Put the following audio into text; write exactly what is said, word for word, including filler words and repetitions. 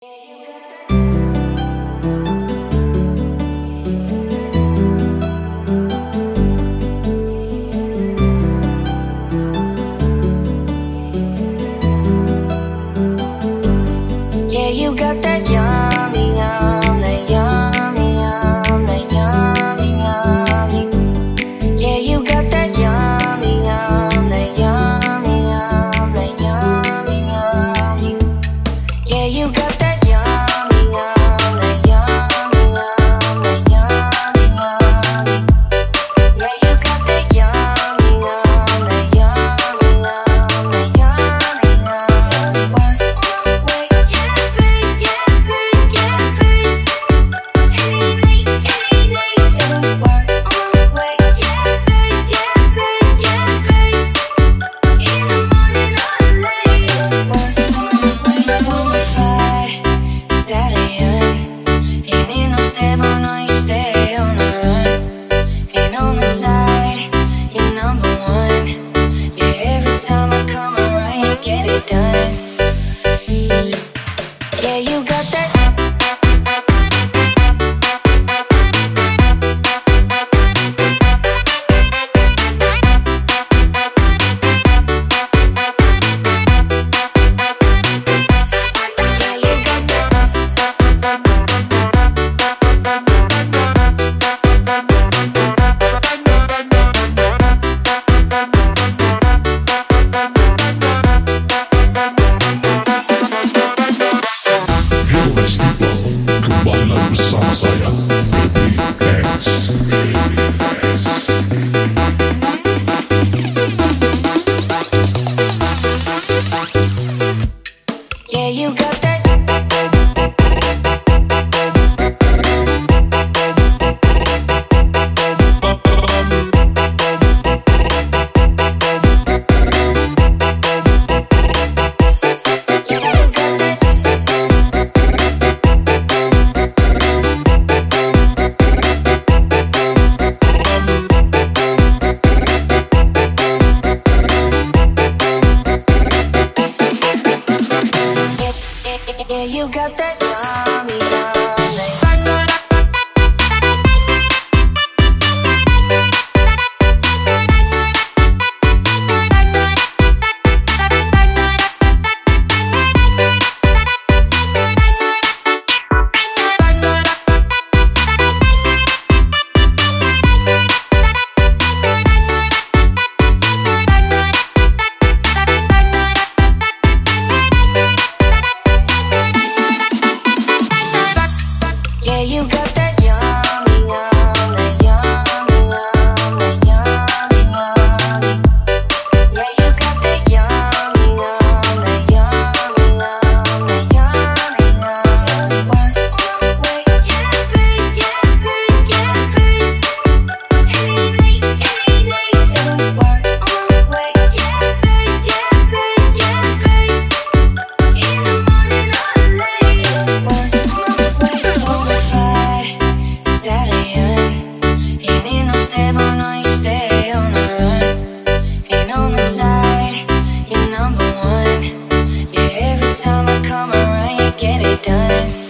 Yeah, you got that yummy, yum, that yummy, yum, that yummy, yummy. Yeah, you got that yummy, yum, that yummy, yum, that yummy, yummy. Yeah, you got that yummy, yum, that yummy, yum, that yummy, yummy. Yeah, you got that yummy, yum, that yummy, yum, that yummy, yum. Work, wait, yeah, babe, yeah, babe, yeah, babe. Any night, any day, just work, wait, yeah, babe, yeah, babe, yeah, babe. In the morning or late, work, wait, bonafide stallion. And ain't no stable, no, you stay on the run. Ain't on the side, you're number one. Yeah, every time I come around, you get it done. Yeah, you got that. Yeah, you got that. Violence people, kembali bersama saya, Baby X. Yeah, you got that. Yeah, you got that yummy, yum, yeah, you got that yummy, yum, that yummy, yum, that yummy, yummy. Yeah, you got that yummy, yum, that yummy, yum, that yummy, yum. Work, wait, yeah, babe, yeah, babe, yeah, babe. Any night, any day, just work, wait, yeah, babe, yeah, babe, yeah, babe. In the morning or late, work, wait, bonafide stallion. And ain't no stable, no, you stay on the run. Ain't on the side, you're number one. Yeah, every time I come around, you get it done.